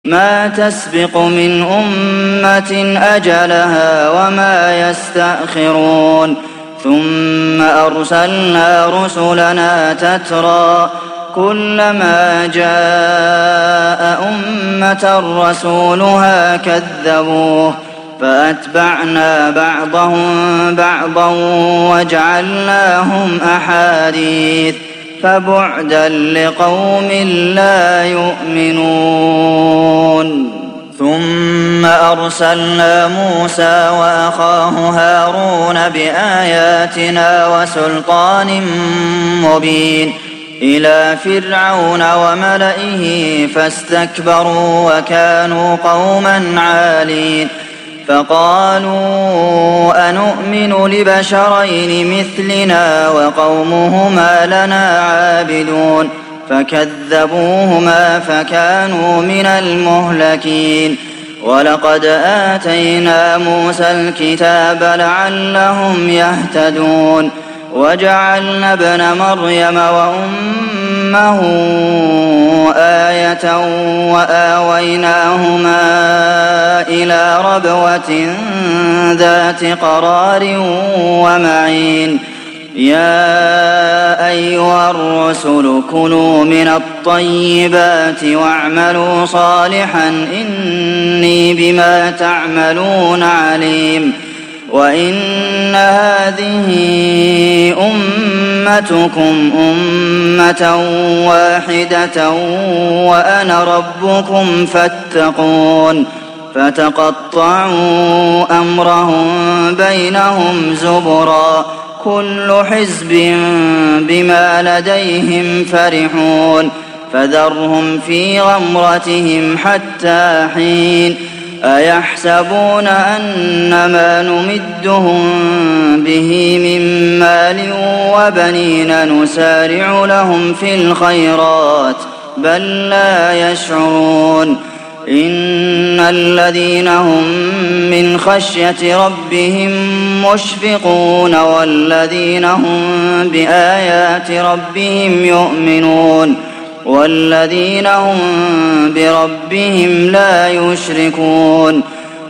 ما تسبق من أمة أجلها وما يستأخرون ثم أرسلنا رسلنا تترى كلما جاء أمة رسولها كذبوه فأتبعنا بعضهم بعضا وجعلناهم أحاديث فبعدا لقوم لا يؤمنون ثم أرسلنا موسى وأخاه هارون بآياتنا وسلطان مبين إلى فرعون وملئه فاستكبروا وكانوا قوما عالين فقالوا أنؤمن لبشرين مثلنا وقومهما لنا عابدون فكذبوهما فكانوا من المهلكين ولقد آتينا موسى الكتاب لعلهم يهتدون وجعلنا ابن مريم وأمه آية وآويناهما إلى ربوة ذات قرار ومعين يا أيها الرسل كلوا من الطيبات واعملوا صالحا إني بما تعملون عليم وإن هذه أمتكم أمة واحدة وأنا ربكم فاتقون فتقطعوا أمرهم بينهم زبرا كل حزب بما لديهم فرحون فذرهم في غمرتهم حتى حين أيحسبون أن ما نمدهم به من مال وبنين نسارع لهم في الخيرات بل لا يشعرون إن الذين هم من خشية ربهم مشفقون والذين هم بآيات ربهم يؤمنون والذين هم بربهم لا يشركون